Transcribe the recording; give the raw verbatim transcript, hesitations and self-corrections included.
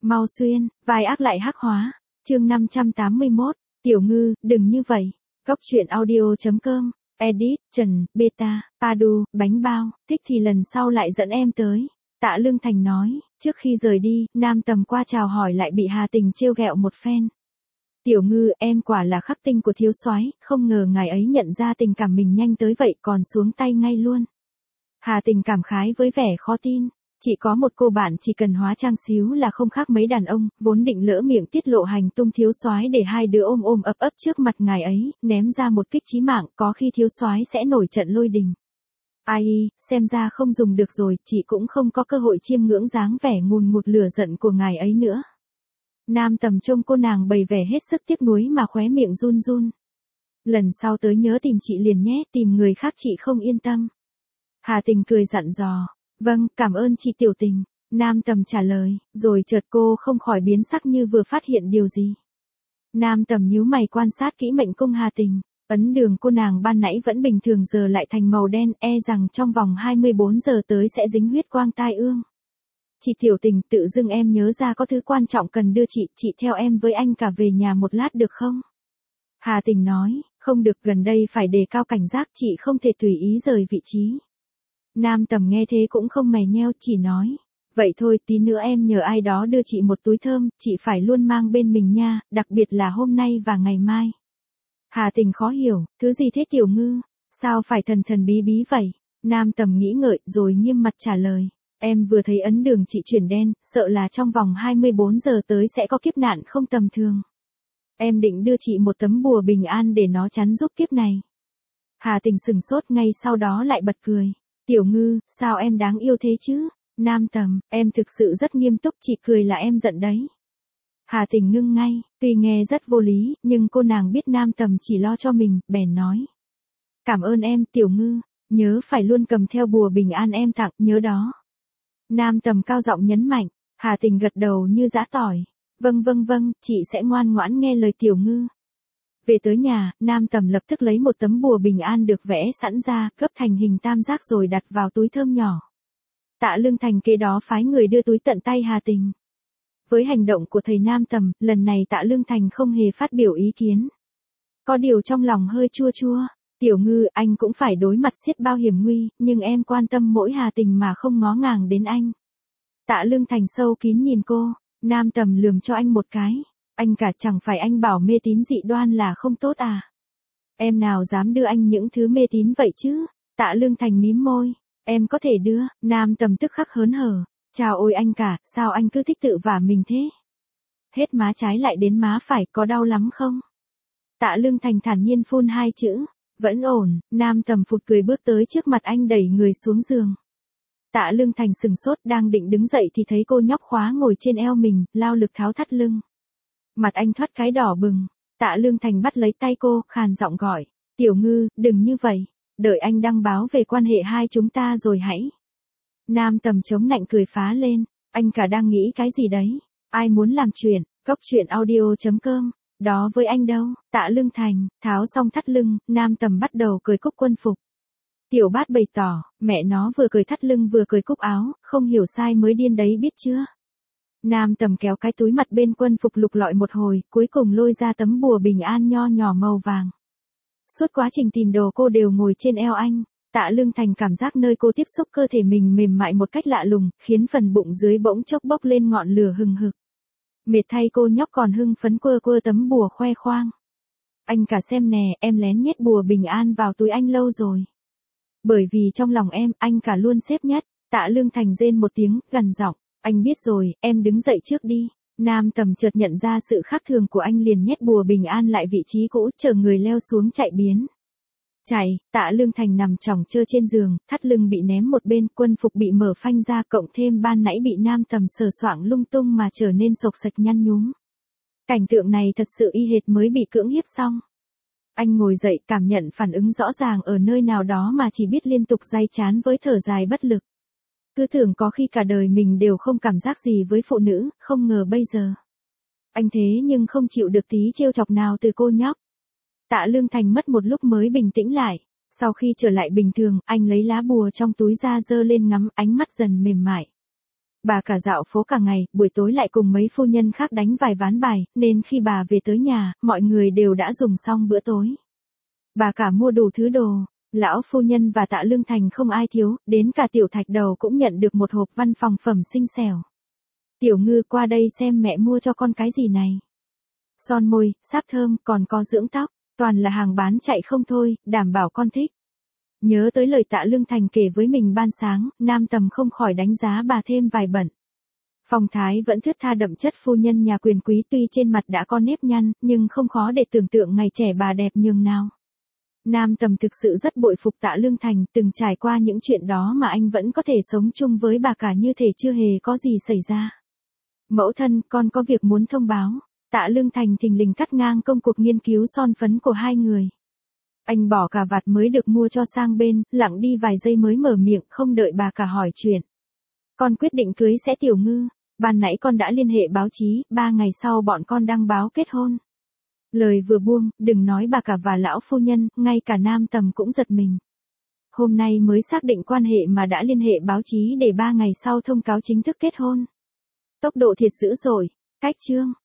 Mau xuyên, vai ác lại hắc hóa. Chương năm trăm tám mươi mốt, Tiểu Ngư, đừng như vậy. Góc truyện audio chấm com, edit, Trần, Beta, Padu, bánh bao, thích thì lần sau lại dẫn em tới. Tạ Lương Thành nói, trước khi rời đi, Nam Tầm qua chào hỏi lại bị Hà Tình trêu ghẹo một phen. Tiểu Ngư, em quả là khắc tinh của thiếu soái, không ngờ ngài ấy nhận ra tình cảm mình nhanh tới vậy còn xuống tay ngay luôn. Hà Tình cảm khái với vẻ khó tin. Chỉ có một cô bạn chỉ cần hóa trang xíu là không khác mấy đàn ông, vốn định lỡ miệng tiết lộ hành tung thiếu soái để hai đứa ôm ôm ấp ấp trước mặt ngài ấy, ném ra một kích chí mạng, có khi thiếu soái sẽ nổi trận lôi đình. Ai, xem ra không dùng được rồi, chị cũng không có cơ hội chiêm ngưỡng dáng vẻ ngùn ngụt lửa giận của ngài ấy nữa. Nam Tầm trông cô nàng bày vẻ hết sức tiếc nuối mà khóe miệng run run. Lần sau tới nhớ tìm chị liền nhé, tìm người khác chị không yên tâm. Hà Tình cười dặn dò. Vâng, cảm ơn chị Tiểu Tình. Nam Tầm trả lời, rồi chợt cô không khỏi biến sắc như vừa phát hiện điều gì. Nam Tầm nhíu mày quan sát kỹ mệnh cung Hà Tình. Ấn đường cô nàng ban nãy vẫn bình thường giờ lại thành màu đen, e rằng trong vòng hai mươi bốn giờ tới sẽ dính huyết quang tai ương. Chị Tiểu Tình, tự dưng em nhớ ra có thứ quan trọng cần đưa chị, chị theo em với anh cả về nhà một lát được không? Hà Tình nói, không được, gần đây phải đề cao cảnh giác, chị không thể tùy ý rời vị trí. Nam Tầm nghe thế cũng không mè nheo, chỉ nói, vậy thôi, tí nữa em nhờ ai đó đưa chị một túi thơm, chị phải luôn mang bên mình nha, đặc biệt là hôm nay và ngày mai. Hà Tình khó hiểu, thứ gì thế Tiểu Ngư, sao phải thần thần bí bí vậy? Nam Tầm nghĩ ngợi rồi nghiêm mặt trả lời, em vừa thấy ấn đường chị chuyển đen, sợ là trong vòng hai mươi bốn giờ tới sẽ có kiếp nạn không tầm thường. Em định đưa chị một tấm bùa bình an để nó chắn giúp kiếp này. Hà Tình sừng sốt, ngay sau đó lại bật cười. Tiểu Ngư, sao em đáng yêu thế chứ? Nam Tầm, em thực sự rất nghiêm túc, chị cười là em giận đấy. Hà Tình ngưng ngay, tuy nghe rất vô lý, nhưng cô nàng biết Nam Tầm chỉ lo cho mình, bèn nói. Cảm ơn em, Tiểu Ngư, nhớ phải luôn cầm theo bùa bình an em tặng, nhớ đó. Nam Tầm cao giọng nhấn mạnh, Hà Tình gật đầu như giã tỏi. Vâng vâng vâng, chị sẽ ngoan ngoãn nghe lời Tiểu Ngư. Về tới nhà, Nam Tầm lập tức lấy một tấm bùa bình an được vẽ sẵn ra, gấp thành hình tam giác rồi đặt vào túi thơm nhỏ. Tạ Lương Thành kế đó phái người đưa túi tận tay Hà Tình. Với hành động của thầy Nam Tầm, lần này Tạ Lương Thành không hề phát biểu ý kiến. Có điều trong lòng hơi chua chua. Tiểu Ngư, anh cũng phải đối mặt xiết bao hiểm nguy, nhưng em quan tâm mỗi Hà Tình mà không ngó ngàng đến anh. Tạ Lương Thành sâu kín nhìn cô, Nam Tầm lườm cho anh một cái. Anh cả, chẳng phải anh bảo mê tín dị đoan là không tốt à? Em nào dám đưa anh những thứ mê tín vậy chứ? Tạ Lương Thành mím môi. Em có thể đưa. Nam Tầm tức khắc hớn hở. Chào ôi anh cả, sao anh cứ thích tự vả mình thế? Hết má trái lại đến má phải, có đau lắm không? Tạ Lương Thành thản nhiên phun hai chữ. Vẫn ổn. Nam Tầm phụt cười bước tới trước mặt anh đẩy người xuống giường. Tạ Lương Thành sừng sốt, đang định đứng dậy thì thấy cô nhóc khóa ngồi trên eo mình, lao lực tháo thắt lưng. Mặt anh thoát cái đỏ bừng. Tạ Lương Thành bắt lấy tay cô, khàn giọng gọi. Tiểu Ngư, đừng như vậy. Đợi anh đăng báo về quan hệ hai chúng ta rồi hãy. Nam Tầm chống nạnh cười phá lên. Anh cả đang nghĩ cái gì đấy? Ai muốn làm chuyện? Góc truyện audio chấm com. Đó với anh đâu? Tạ Lương Thành, tháo xong thắt lưng, Nam Tầm bắt đầu cởi cúc quân phục. Tiểu Bát bày tỏ, mẹ nó vừa cởi thắt lưng vừa cởi cúc áo, không hiểu sai mới điên đấy biết chưa? Nam Tầm kéo cái túi mặt bên quân phục lục lọi một hồi, cuối cùng lôi ra tấm bùa bình an nho nhỏ màu vàng. Suốt quá trình tìm đồ cô đều ngồi trên eo anh. Tạ Lương Thành cảm giác nơi cô tiếp xúc cơ thể mình mềm mại một cách lạ lùng, khiến phần bụng dưới bỗng chốc bốc lên ngọn lửa hừng hực. Mệt thay cô nhóc còn hưng phấn quơ quơ tấm bùa khoe khoang. Anh cả xem nè, em lén nhét bùa bình an vào túi anh lâu rồi. Bởi vì trong lòng em, anh cả luôn xếp nhất. Tạ Lương Thành rên một tiếng, gằn giọng. Anh biết rồi, em đứng dậy trước đi. Nam Tầm chợt nhận ra sự khác thường của anh liền nhét bùa bình an lại vị trí cũ, chờ người leo xuống chạy biến. Chạy, Tạ Lương Thành nằm chỏng chơ trên giường, thắt lưng bị ném một bên, quân phục bị mở phanh ra, cộng thêm ban nãy bị Nam Tầm sờ soạng lung tung mà trở nên sộc sạch nhăn nhúm. Cảnh tượng này thật sự y hệt mới bị cưỡng hiếp xong. Anh ngồi dậy, cảm nhận phản ứng rõ ràng ở nơi nào đó mà chỉ biết liên tục day chán với thở dài bất lực. Cứ tưởng có khi cả đời mình đều không cảm giác gì với phụ nữ, không ngờ bây giờ. Anh thế nhưng không chịu được tí trêu chọc nào từ cô nhóc. Tạ Lương Thành mất một lúc mới bình tĩnh lại. Sau khi trở lại bình thường, anh lấy lá bùa trong túi ra giơ lên ngắm, ánh mắt dần mềm mại. Bà cả dạo phố cả ngày, buổi tối lại cùng mấy phu nhân khác đánh vài ván bài, nên khi bà về tới nhà, mọi người đều đã dùng xong bữa tối. Bà cả mua đủ thứ đồ, lão phu nhân và Tạ Lương Thành không ai thiếu, đến cả Tiểu Thạch Đầu cũng nhận được một hộp văn phòng phẩm xinh xẻo. Tiểu Ngư, qua đây xem mẹ mua cho con cái gì này. Son môi, sáp thơm, còn có dưỡng tóc, toàn là hàng bán chạy không thôi, đảm bảo con thích. Nhớ tới lời Tạ Lương Thành kể với mình ban sáng, Nam Tầm không khỏi đánh giá bà thêm vài bận. Phong thái vẫn thướt tha đậm chất phu nhân nhà quyền quý, tuy trên mặt đã có nếp nhăn, nhưng không khó để tưởng tượng ngày trẻ bà đẹp nhường nào. Nam Tầm thực sự rất bội phục Tạ Lương Thành, từng trải qua những chuyện đó mà anh vẫn có thể sống chung với bà cả như thể chưa hề có gì xảy ra. Mẫu thân, con có việc muốn thông báo. Tạ Lương Thành thình lình cắt ngang công cuộc nghiên cứu son phấn của hai người. Anh bỏ cà vạt mới được mua cho sang bên, lặng đi vài giây mới mở miệng, không đợi bà cả hỏi chuyện. Con quyết định cưới sẽ Tiểu Ngư. Ban nãy con đã liên hệ báo chí, ba ngày sau bọn con đăng báo kết hôn. Lời vừa buông, đừng nói bà cả và lão phu nhân, ngay cả Nam Tầm cũng giật mình. Hôm nay mới xác định quan hệ mà đã liên hệ báo chí để ba ngày sau thông cáo chính thức kết hôn. Tốc độ thiệt dữ dội. Cách chương.